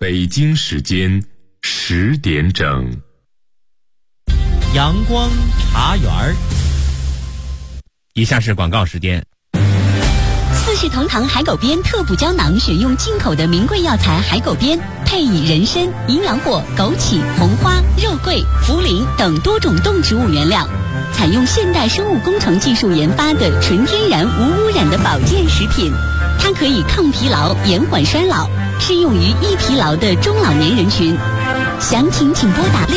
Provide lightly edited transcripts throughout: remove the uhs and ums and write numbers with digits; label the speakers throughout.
Speaker 1: 北京时间10点整。
Speaker 2: 阳光茶园儿，以下是广告时间。
Speaker 3: 四世同堂海狗鞭特补胶囊，选用进口的名贵药材海狗鞭，配以人参、营养果、枸杞、红花、肉桂、茯苓等多种动植物原料，采用现代生物工程技术研发的纯天然无污染的保健食品。它可以抗疲劳、延缓衰老，适用于易疲劳的中老年人群。详情请拨打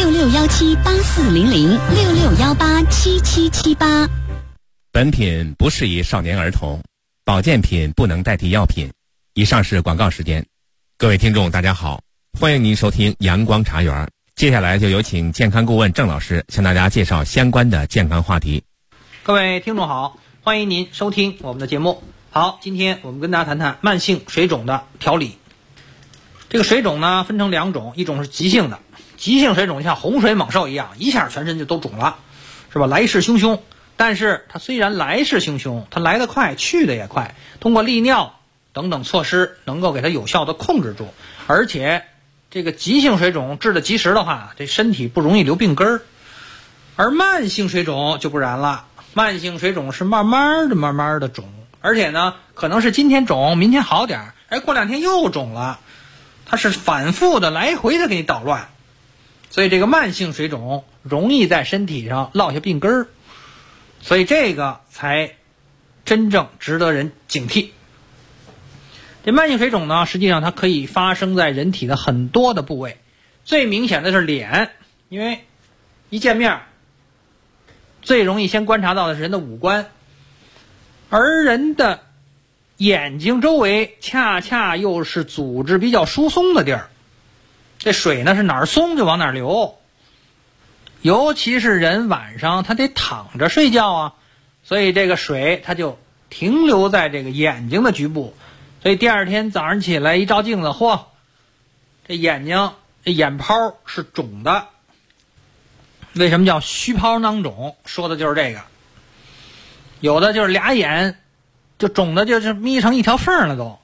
Speaker 3: 6617840066187778。
Speaker 2: 本品不适宜少年儿童，保健品不能代替药品。以上是广告时间。各位听众大家好，欢迎您收听阳光茶园。接下来就有请健康顾问郑老师向大家介绍相关的健康话题。
Speaker 4: 各位听众好，欢迎您收听我们的节目。好，今天我们跟大家谈谈慢性水肿的调理。这个水肿呢分成两种，一种是急性的，急性水肿像洪水猛兽一样，一下全身就都肿了，是吧？来势汹汹。但是它虽然来势汹汹，它来得快，去得也快，通过利尿等等措施能够给它有效的控制住，而且这个急性水肿治得及时的话，这身体不容易留病根儿。而慢性水肿就不然了，慢性水肿是慢慢的肿，而且呢可能是今天肿，明天好点，过2天又肿了，它是反复的来回的给你捣乱，所以这个慢性水肿容易在身体上落下病根儿，所以这个才真正值得人警惕。这慢性水肿呢，实际上它可以发生在人体的很多的部位，最明显的是脸，因为一见面最容易先观察到的是人的五官，而人的眼睛周围恰恰又是组织比较疏松的地儿，这水呢是哪儿松就往哪儿流，尤其是人晚上他得躺着睡觉啊，所以这个水它就停留在这个眼睛的局部，所以第二天早上起来一照镜子，嚯，这眼睛这眼泡是肿的。为什么叫虚泡囊肿？说的就是这个。有的就是俩眼就肿的就是眯成一条缝了都。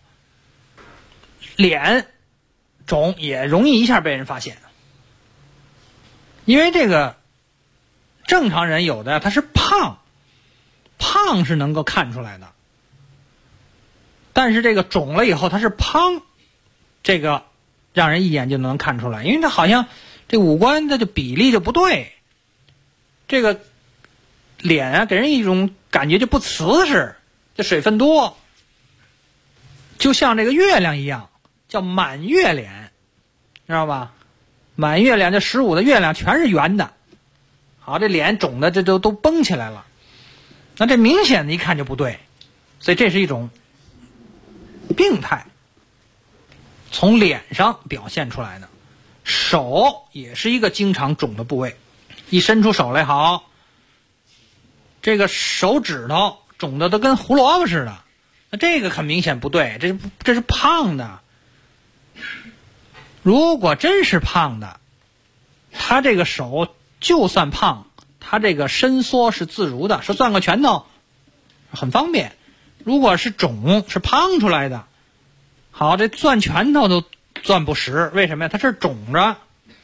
Speaker 4: 脸肿也容易一下被人发现，因为这个正常人有的他是胖是能够看出来的，但是这个肿了以后它是胖，这个让人一眼就能看出来，因为它好像这五官它就比例就不对，这个脸啊给人一种感觉就不瓷实，这水分多，就像这个月亮一样，叫满月脸，知道吧？满月亮，这15的月亮全是圆的，好，这脸肿的这都绷起来了，那这明显的一看就不对，所以这是一种病态，从脸上表现出来的。手也是一个经常肿的部位，一伸出手来，好，这个手指头肿的都跟胡萝卜似的，那这个很明显不对，这是胖的。如果真是胖的，他这个手就算胖，他这个伸缩是自如的，说攥个拳头很方便。如果是肿，是胖出来的，好，这攥拳头都攥不实，为什么呀？它是肿着。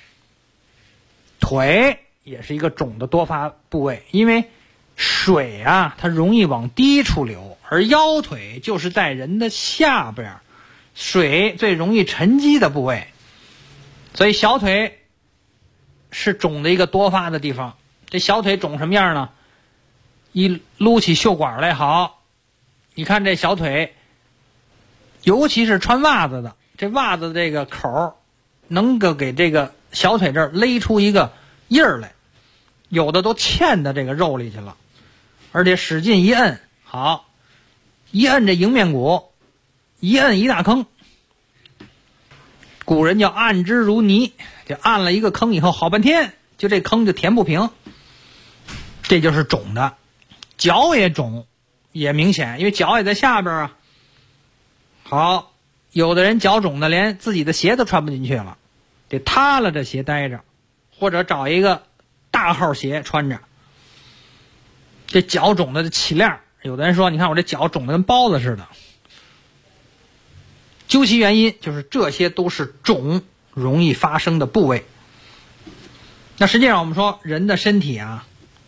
Speaker 4: 腿也是一个肿的多发部位，因为水啊它容易往低处流，而腰腿就是在人的下边，水最容易沉积的部位，所以小腿是肿的一个多发的地方。这小腿肿什么样呢？一撸起袖管来，好，你看这小腿，尤其是穿袜子的，这袜子这个口能够给这个小腿这儿勒出一个印儿来，有的都嵌到这个肉里去了，而且使劲一摁，好，一摁这迎面骨，一摁一大坑，古人叫按之如泥，就按了一个坑以后，好半天就这坑就填不平，这就是肿的。脚也肿，也明显，因为脚也在下边啊。好，有的人脚肿的连自己的鞋都穿不进去了，得塌了这鞋待着，或者找一个大号鞋穿着。这脚肿的起亮，有的人说你看我这脚肿的跟包子似的，究其原因就是这些都是肿容易发生的部位。那实际上我们说人的身体啊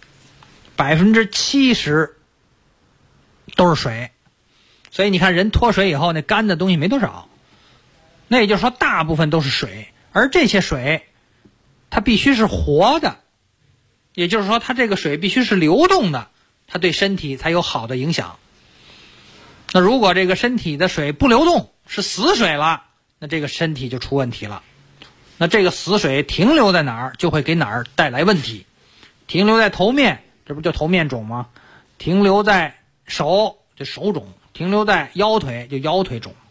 Speaker 4: ，70%都是水，所以你看人脱水以后那干的东西没多少，那也就是说大部分都是水，而这些水它必须是活的，也就是说它这个水必须是流动的，它对身体才有好的影响。那如果这个身体的水不流动，是死水了，那这个身体就出问题了。那这个死水停留在哪儿，就会给哪儿带来问题。停留在头面，这不就头面肿吗？停留在手，就手肿；停留在腰腿，就腰腿肿。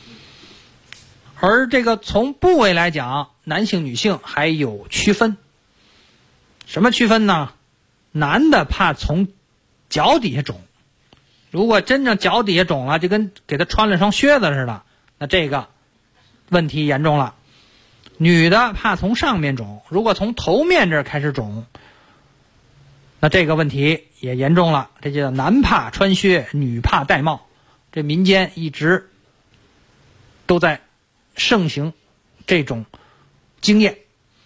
Speaker 4: 而这个从部位来讲，男性女性还有区分。什么区分呢？男的怕从脚底下肿，如果真正脚底下肿了，就跟给他穿了双靴子似的，那这个问题严重了。女的怕从上面肿，如果从头面这儿开始肿，那这个问题也严重了。这就叫男怕穿靴，女怕戴帽。这民间一直都在盛行这种经验。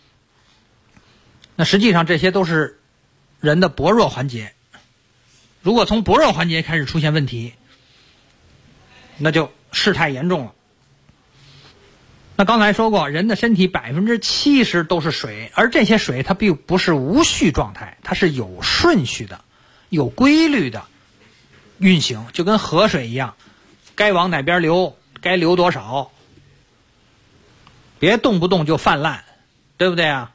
Speaker 4: 那实际上这些都是人的薄弱环节，如果从薄弱环节开始出现问题，那就事态严重了。那刚才说过，人的身体70%都是水，而这些水它并不是无序状态，它是有顺序的，有规律的运行，就跟河水一样，该往哪边流，该流多少，别动不动就泛滥，对不对啊？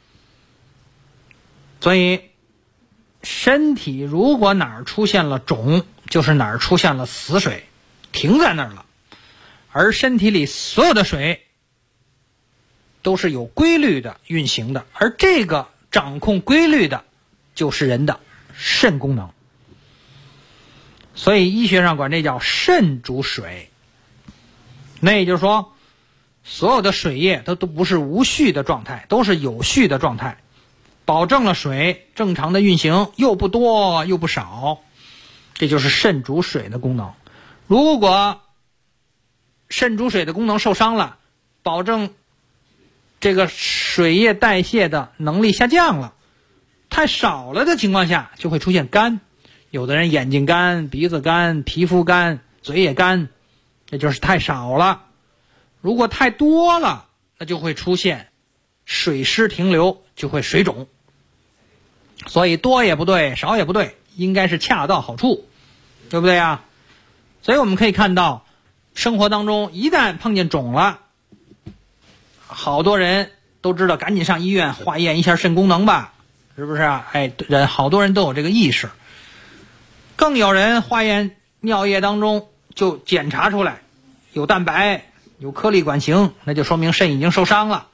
Speaker 4: 所以身体如果哪儿出现了肿，就是哪儿出现了死水，停在那儿了。而身体里所有的水都是有规律的运行的，而这个掌控规律的就是人的肾功能。所以医学上管这叫肾主水。那也就是说，所有的水液它都不是无序的状态，都是有序的状态，保证了水正常的运行，又不多又不少，这就是肾主水的功能。如果肾主水的功能受伤了，保证这个水液代谢的能力下降了，太少了的情况下就会出现干。有的人眼睛干，鼻子干，皮肤干，嘴也干，这就是太少了。如果太多了，那就会出现水湿停留，就会水肿。所以多也不对，少也不对，应该是恰到好处，对不对啊？所以我们可以看到，生活当中一旦碰见肿了，好多人都知道赶紧上医院化验一下肾功能吧，是不是啊？好多人都有这个意识。更有人化验尿液当中就检查出来有蛋白，有颗粒管型，那就说明肾已经受伤了。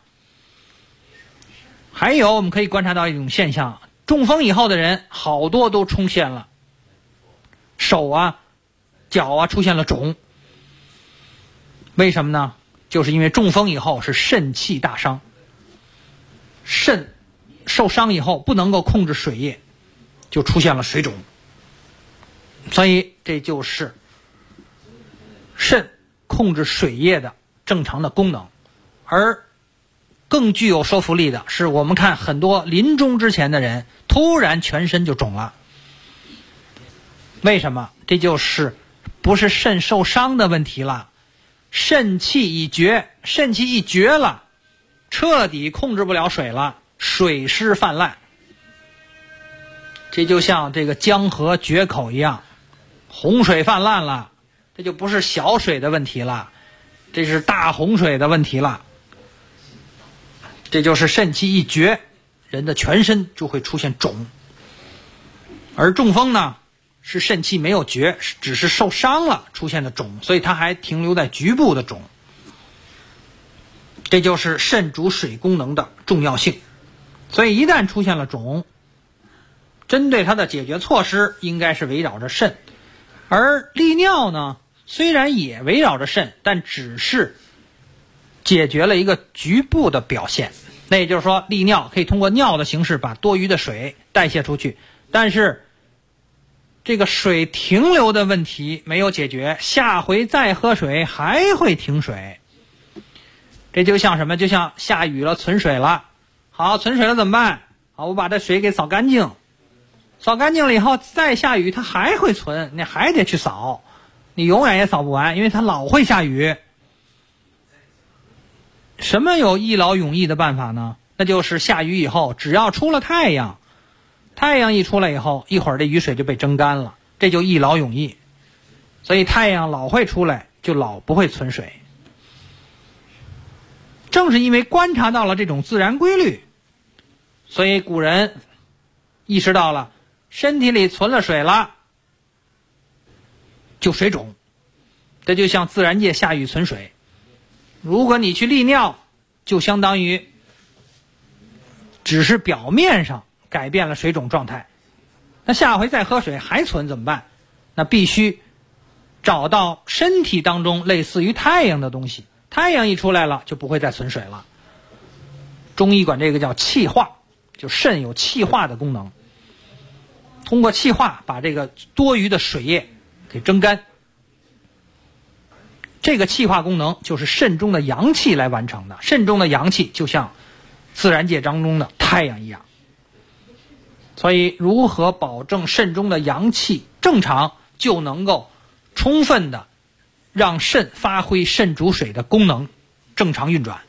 Speaker 4: 还有我们可以观察到一种现象，中风以后的人好多都出现了手啊脚啊出现了肿。为什么呢？就是因为中风以后是肾气大伤，肾受伤以后不能够控制水液，就出现了水肿。所以这就是肾控制水液的正常的功能。而更具有说服力的是，我们看很多临终之前的人突然全身就肿了。为什么？这就是不是肾受伤的问题了，肾气已绝，肾气一绝了，彻底控制不了水了，水湿泛滥。这就像这个江河决口一样，洪水泛滥了，这就不是小水的问题了，这是大洪水的问题了。这就是肾气一绝，人的全身就会出现肿。而中风呢，是肾气没有绝，只是受伤了出现的肿，所以它还停留在局部的肿。这就是肾主水功能的重要性。所以一旦出现了肿，针对它的解决措施应该是围绕着肾。而利尿呢，虽然也围绕着肾，但只是解决了一个局部的表现。那也就是说，利尿可以通过尿的形式把多余的水代谢出去，但是这个水停留的问题没有解决，下回再喝水还会停水。 这就像什么？就像下雨了，存水了。好，存水了怎么办？好，我把这水给扫干净。扫干净了以后再下雨，它还会存，你还得去扫，你永远也扫不完，因为它老会下雨。什么有一劳永逸的办法呢？那就是下雨以后，只要出了太阳，太阳一出来以后，一会儿这雨水就被蒸干了，这就一劳永逸。所以太阳老会出来，就老不会存水。正是因为观察到了这种自然规律，所以古人意识到了身体里存了水了就水肿。这就像自然界下雨存水，如果你去利尿，就相当于只是表面上改变了水肿状态，那下回再喝水还存怎么办？那必须找到身体当中类似于太阳的东西，太阳一出来了就不会再存水了。中医管这个叫气化，就肾有气化的功能，通过气化把这个多余的水液给蒸干。这个气化功能就是肾中的阳气来完成的，肾中的阳气就像自然界当中的太阳一样。所以如何保证肾中的阳气正常，就能够充分的让肾发挥肾主水的功能，正常运转。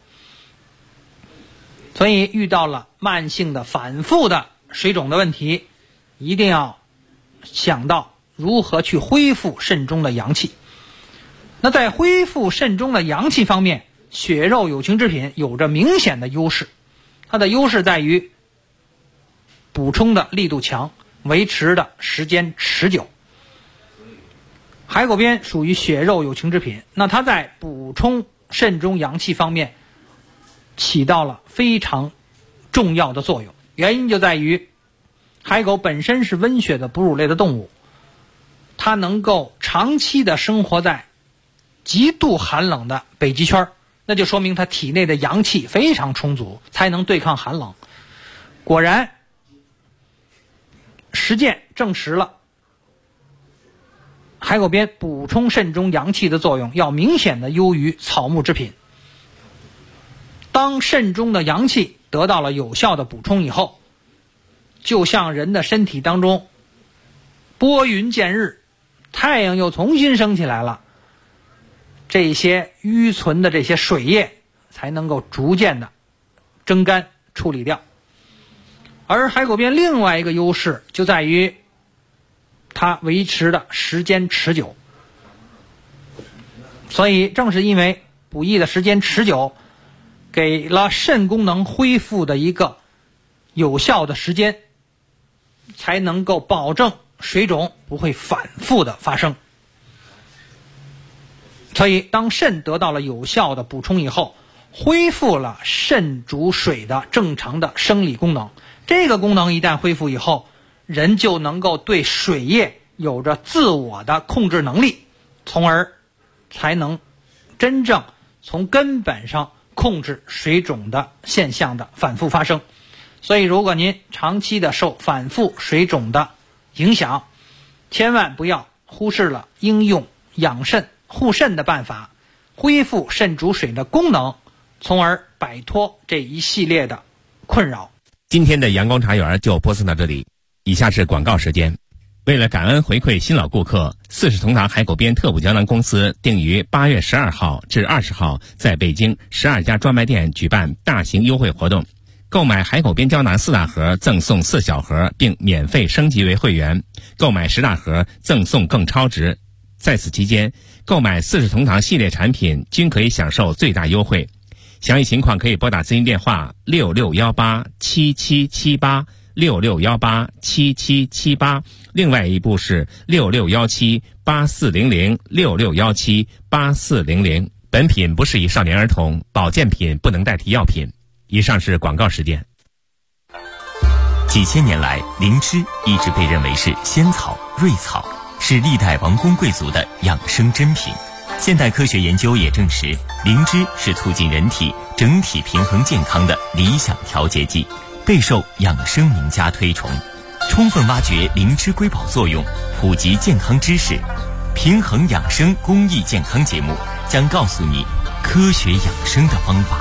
Speaker 4: 所以遇到了慢性的反复的水肿的问题，一定要想到如何去恢复肾中的阳气。那在恢复肾中的阳气方面，血肉有情之品有着明显的优势。它的优势在于补充的力度强，维持的时间持久。海狗鞭属于血肉有情之品，那它在补充肾中阳气方面起到了非常重要的作用。原因就在于海狗本身是温血的哺乳类的动物，它能够长期的生活在极度寒冷的北极圈，那就说明它体内的阳气非常充足，才能对抗寒冷。果然实践证实了海狗鞭补充肾中阳气的作用要明显的优于草木之品。当肾中的阳气得到了有效的补充以后，就像人的身体当中拨云见日，太阳又重新升起来了，这些淤存的这些水液才能够逐渐的蒸干处理掉。而海狗鞭另外一个优势就在于它维持的时间持久。所以正是因为补益的时间持久，给了肾功能恢复的一个有效的时间，才能够保证水肿不会反复的发生。所以当肾得到了有效的补充以后，恢复了肾主水的正常的生理功能。这个功能一旦恢复以后，人就能够对水液有着自我的控制能力，从而才能真正从根本上控制水肿的现象的反复发生。所以如果您长期的受反复水肿的影响，千万不要忽视了应用养肾护肾的办法，恢复肾主水的功能，从而摆脱这一系列的困扰。
Speaker 2: 今天的阳光茶园就播送到这里，以下是广告时间。为了感恩回馈新老顾客，四世同堂海狗鞭特补胶囊公司定于8月12号至20号在北京12家专卖店举办大型优惠活动，购买海狗鞭胶囊4大盒赠送4小盒，并免费升级为会员，购买10大盒赠送更超值。在此期间，购买四世同堂系列产品均可以享受最大优惠。详细情况可以拨打咨询电话66187778 66187778，另外一部是66178400 66178400。本品不适宜少年儿童，保健品不能代替药品。以上是广告时间。
Speaker 5: 几千年来，灵芝一直被认为是仙草、瑞草，是历代王公贵族的养生珍品。现代科学研究也证实，灵芝是促进人体整体平衡健康的理想调节剂，备受养生名家推崇。充分挖掘灵芝瑰宝作用，普及健康知识，平衡养生公益健康节目将告诉你科学养生的方法。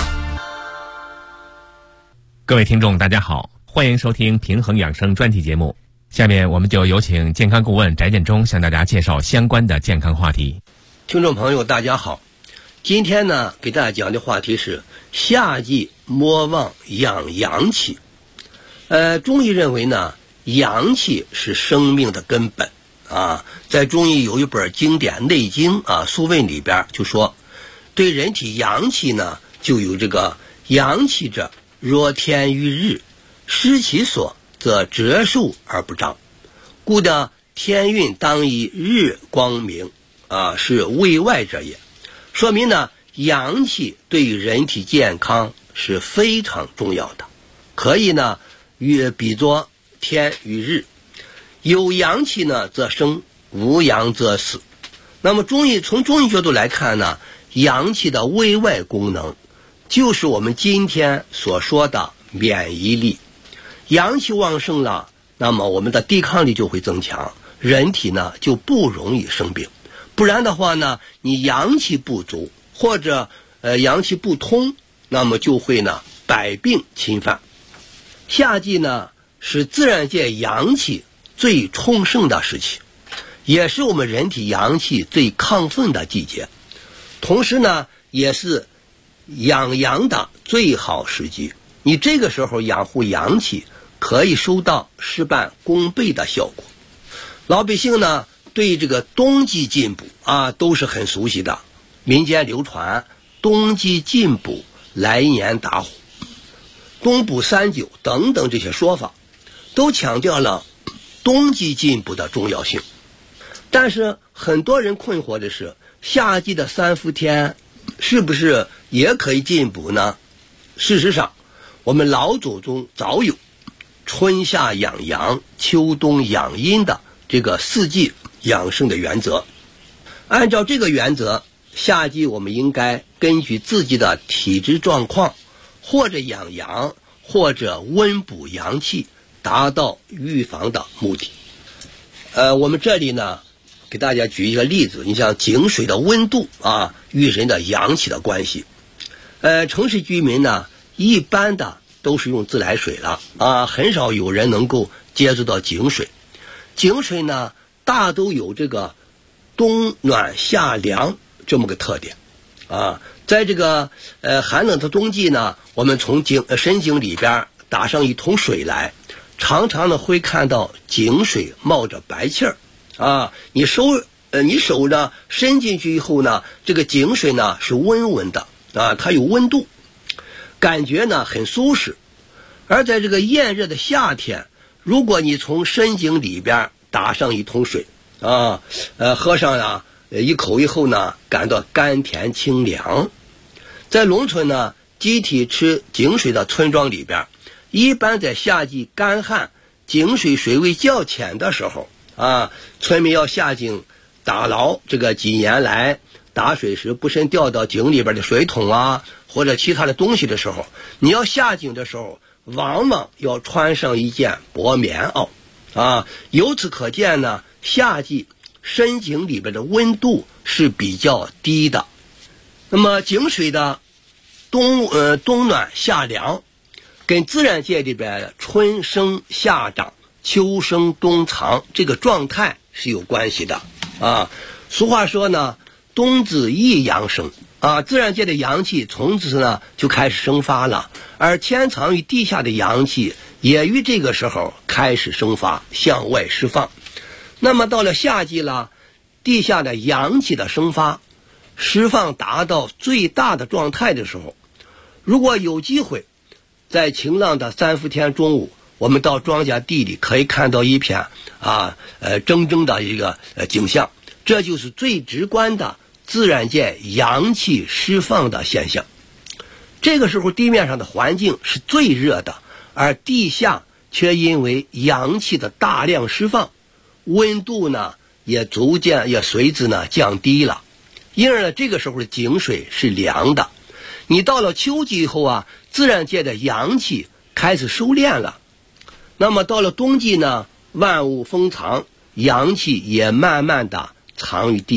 Speaker 2: 各位听众大家好，欢迎收听平衡养生专题节目。下面我们就有请健康顾问翟建中向大家介绍相关的健康话题。
Speaker 6: 听众朋友大家好，今天呢给大家讲的话题是夏季莫忘养阳气。中医认为呢，阳气是生命的根本啊。在中医有一本经典《内经》啊，《素问》里边就说，对人体阳气呢，就有这个阳气者，若天于日，失其所，则折寿而不长。故的天运当以日光明啊，是卫外者也。说明呢，阳气对于人体健康是非常重要的，可以呢比作天与日，有阳气呢则生，无阳则死。那么从中医角度来看呢，阳气的卫外功能就是我们今天所说的免疫力。阳气旺盛了，那么我们的抵抗力就会增强，人体呢就不容易生病。不然的话呢，你阳气不足或者阳气不通，那么就会呢百病侵犯。夏季呢是自然界阳气最充盛的时期，也是我们人体阳气最亢奋的季节，同时呢也是养阳的最好时机。你这个时候养护阳气，可以收到事半功倍的效果。老百姓呢对这个冬季进补啊都是很熟悉的，民间流传冬季进补，来年打虎，冬补39等等这些说法，都强调了冬季进补的重要性。但是很多人困惑的是，夏季的3伏天是不是也可以进补呢？事实上，我们老祖宗早有春夏养阳，秋冬养阴的这个4季养生的原则。按照这个原则，夏季我们应该根据自己的体质状况，或者养阳，或者温补阳气，达到预防的目的。我们这里呢给大家举一个例子，你像井水的温度啊与人的阳气的关系。城市居民呢一般的都是用自来水了啊，很少有人能够接触到井水。井水呢大都有这个冬暖夏凉这么个特点啊。在这个寒冷的冬季呢，我们从深井里边打上一桶水来，常常呢会看到井水冒着白气儿啊。你手呢伸进去以后呢，这个井水呢是温温的啊，它有温度，感觉呢很舒适。而在这个炎热的夏天，如果你从深井里边打上一桶水啊，喝上一口以后呢，感到甘甜清凉。在农村呢，集体吃井水的村庄里边，一般在夏季干旱，井水水位较浅的时候啊，村民要下井打捞这个几年来打水时不慎掉到井里边的水桶啊，或者其他的东西的时候，你要下井的时候，往往要穿上一件薄棉袄啊。由此可见呢，夏季深井里边的温度是比较低的。那么井水的冬暖夏凉，跟自然界里边的春生夏长、秋生冬藏这个状态是有关系的啊。俗话说呢，冬子一阳生啊，自然界的阳气从此呢就开始生发了，而潜藏于地下的阳气也于这个时候开始生发，向外释放。那么到了夏季了，地下的阳气的生发释放达到最大的状态的时候，如果有机会在晴朗的3伏天中午，我们到庄稼地里可以看到一片铮铮的一个景象，这就是最直观的自然界阳气释放的现象。这个时候地面上的环境是最热的，而地下却因为阳气的大量释放，温度呢也随之呢降低了，因而呢这个时候的井水是凉的。你到了秋季以后啊，自然界的阳气开始收敛了，那么到了冬季呢，万物封藏，阳气也慢慢的藏于地下，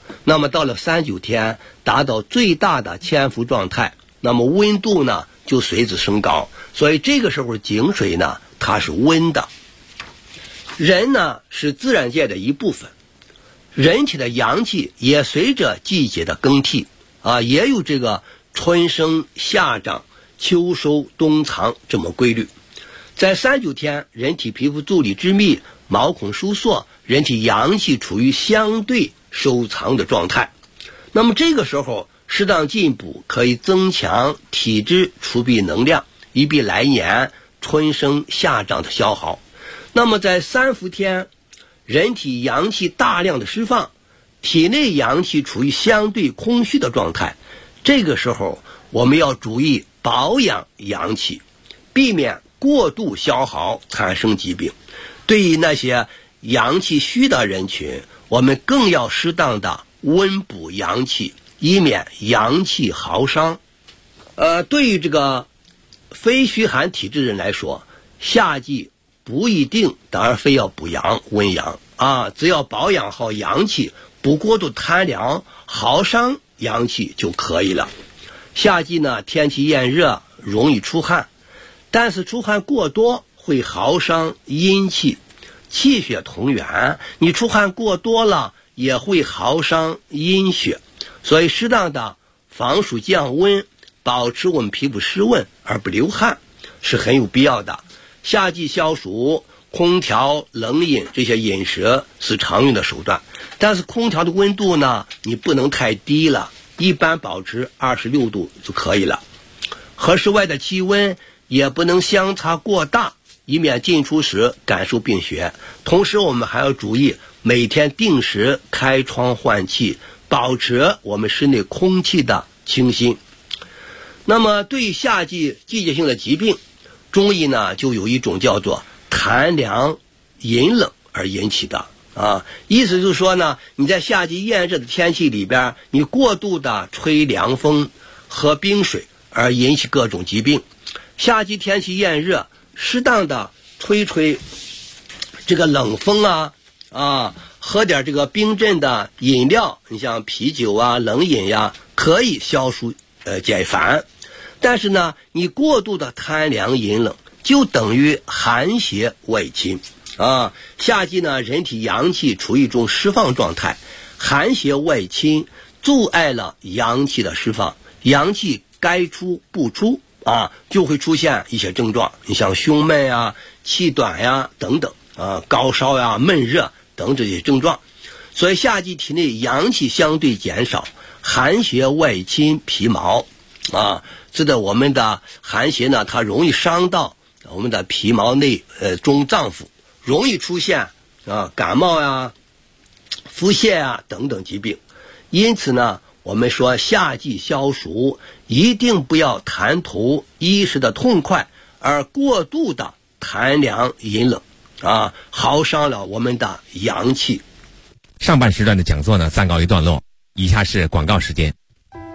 Speaker 6: 那么到了3-9天达到最大的潜伏状态，那么温度呢就随之升高，所以这个时候井水呢它是温的。人呢是自然界的一部分，人体的阳气也随着季节的更替也有这个春生夏长秋收冬藏这么规律。在3-9天，人体皮肤蛀里之密，毛孔收缩，人体阳气处于相对收藏的状态。那么这个时候适当进补，可以增强体质储备能量，以避来年春生夏长的消耗。那么在3伏天，人体阳气大量的释放，体内阳气处于相对空虚的状态。这个时候我们要注意保养阳气，避免过度消耗产生疾病。对于那些阳气虚的人群，我们更要适当的温补阳气，以免阳气耗伤。对于这个非虚寒体质人来说，夏季不一定当然非要补阳温阳只要保养好阳气，不过度贪凉耗伤阳气就可以了。夏季呢天气炎热，容易出汗，但是出汗过多会耗伤阴气，气血同源，你出汗过多了也会耗伤阴血，所以适当的防暑降温，保持我们皮肤湿润而不流汗是很有必要的。夏季消暑，空调冷饮这些饮食是常用的手段，但是空调的温度呢你不能太低了，一般保持26度就可以了。和室外的气温也不能相差过大，以免进出时感受病邪。同时我们还要注意每天定时开窗换气，保持我们室内空气的清新。那么对于夏季季节性的疾病，中医呢就有一种叫做痰凉饮冷而引起的意思就是说呢，你在夏季炎热的天气里边，你过度的吹凉风喝冰水而引起各种疾病。夏季天气炎热，适当的吹这个冷风喝点这个冰镇的饮料，你像啤酒冷饮可以消暑解烦。但是呢你过度的贪凉饮冷就等于寒邪外侵夏季呢人体阳气处于一种释放状态，寒邪外侵阻碍了阳气的释放，阳气该出不出就会出现一些症状，你像胸闷气短等等高烧闷热等这些症状。所以夏季体内阳气相对减少，寒邪外侵皮毛使得我们的寒邪呢它容易伤到我们的皮毛内中脏腑，容易出现感冒腹泻等等疾病。因此呢我们说夏季消暑一定不要贪图一时的痛快而过度的贪凉饮冷耗伤了我们的阳气。
Speaker 2: 上半时段的讲座呢暂告一段落，以下是广告时间。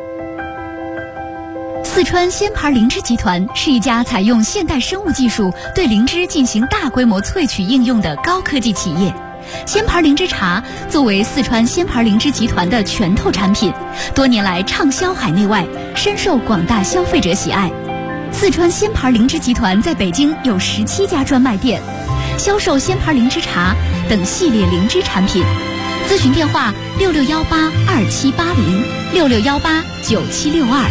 Speaker 7: 四川鲜牌灵芝集团是一家采用现代生物技术对灵芝进行大规模萃取应用的高科技企业。鲜牌灵芝茶作为四川鲜牌灵芝集团的拳头产品，多年来畅销海内外，深受广大消费者喜爱。四川鲜牌灵芝集团在北京有17家专卖店，销售鲜牌灵芝茶等系列灵芝产品。咨询电话66182780，66189762。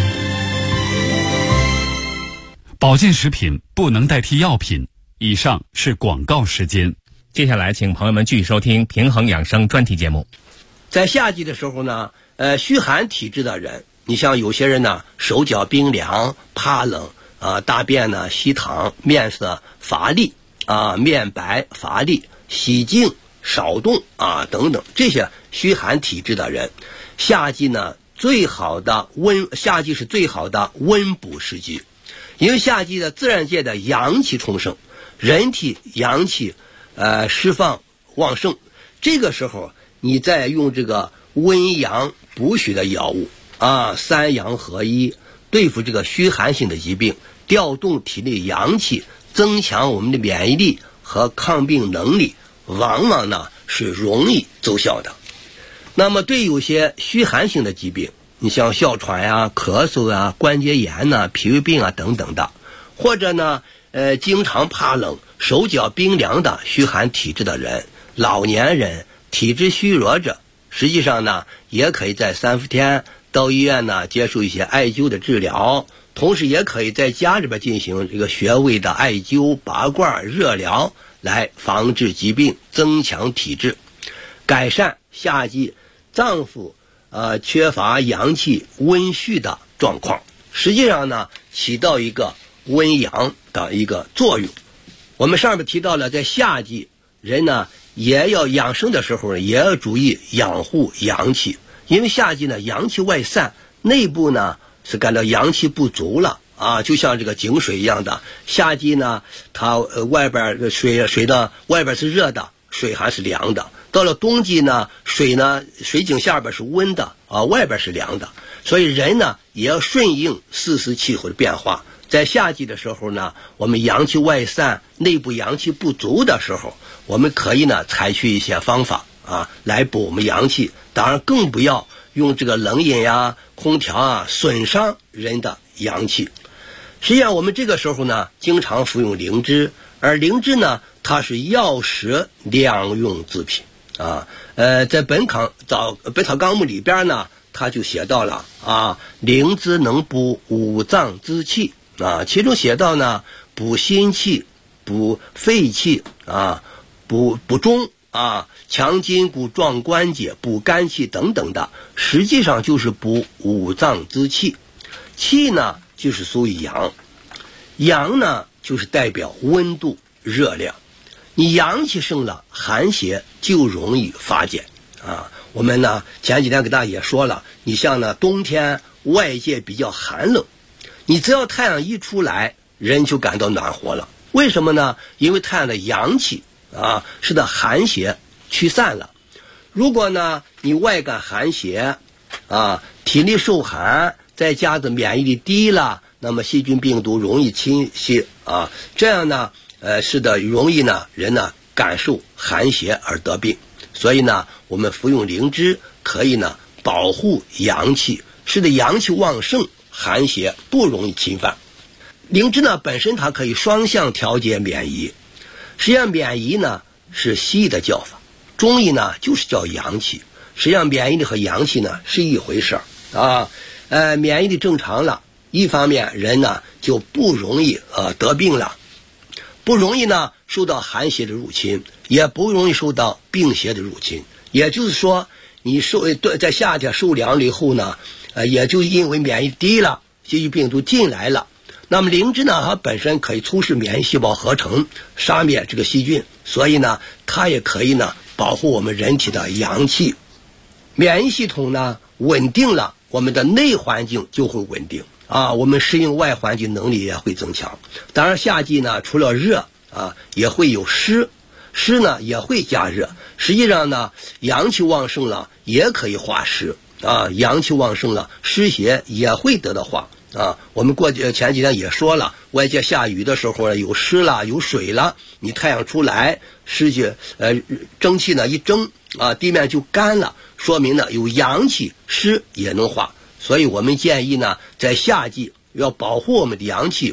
Speaker 1: 保健食品不能代替药品。以上是广告时间。
Speaker 2: 接下来请朋友们继续收听平衡养生专题节目。
Speaker 6: 在夏季的时候呢虚寒体质的人，你像有些人呢手脚冰凉怕冷大便呢稀溏，面色乏力面白乏力，喜静少动等等，这些虚寒体质的人，夏季呢夏季是最好的温补时机。因为夏季的自然界的阳气充盛，人体阳气释放旺盛，这个时候你再用这个温阳补血的药物三阳合一，对付这个虚寒性的疾病，调动体内阳气，增强我们的免疫力和抗病能力，往往呢是容易奏效的。 那么对有些虚寒性的疾病，你像哮喘呀、咳嗽啊、关节炎呐、脾胃病啊等等的，或者呢经常怕冷、手脚冰凉的虚寒体质的人，老年人、体质虚弱者，实际上呢也可以在3、4天到医院呢接受一些艾灸的治疗，同时也可以在家里边进行这个穴位的艾灸、拔罐、热疗，来防治疾病，增强体质，改善夏季脏腑缺乏阳气温煦的状况，实际上呢起到一个温阳的一个作用。我们上面提到了，在夏季人呢也要养生的时候呢，也要注意养护阳气，因为夏季呢阳气外散，内部呢是感到阳气不足了就像这个井水一样的，夏季呢它外边水的外边是热的，水还是凉的，到了冬季呢水井下边是温的外边是凉的，所以人呢也要顺应四时气候的变化。在夏季的时候呢，我们阳气外散，内部阳气不足的时候，我们可以呢采取一些方法来补我们阳气，当然更不要用这个冷饮呀、空调损伤人的阳气。实际上我们这个时候呢经常服用灵芝，而灵芝呢它是药食两用之品在本草纲目里边呢，它就写到了灵芝能补五脏之气其中写到呢补心气、补肺气补中强筋骨、壮关节、补肝气等等的，实际上就是补五脏之气。气呢就是属于阳，阳呢就是代表温度、热量。你阳气盛了，寒邪就容易发减我们呢前几天给大家也说了，你像呢冬天外界比较寒冷，你只要太阳一出来，人就感到暖和了。为什么呢？因为太阳的阳气使得寒邪驱散了。如果呢你外感寒邪体力受寒，再加上免疫力低了，那么细菌病毒容易侵袭这样呢使得容易呢人呢感受寒邪而得病。所以呢我们服用灵芝可以呢保护阳气，使得阳气旺盛，寒邪不容易侵犯。灵芝呢本身它可以双向调节免疫，实际上免疫呢是西医的叫法，中医呢就是叫阳气。实际上免疫力和阳气呢是一回事免疫力正常了，一方面人呢就不容易得病了，不容易呢受到寒邪的入侵，也不容易受到病邪的入侵。也就是说你在夏天受凉了以后呢也就因为免疫低了，细菌病毒进来了，那么灵芝呢它本身可以促使免疫细胞合成，杀灭这个细菌，所以呢它也可以呢保护我们人体的阳气。免疫系统呢稳定了，我们的内环境就会稳定我们适应外环境能力也会增强。当然夏季呢除了热也会有湿呢也会加热。实际上呢阳气旺盛了也可以化湿阳气旺盛了湿邪也会得到化我们前几天也说了，外界下雨的时候呢有湿了有水了，你太阳出来，湿气蒸汽呢一蒸地面就干了，说明呢有阳气，湿也能化。所以我们建议呢在夏季要保护我们的阳气，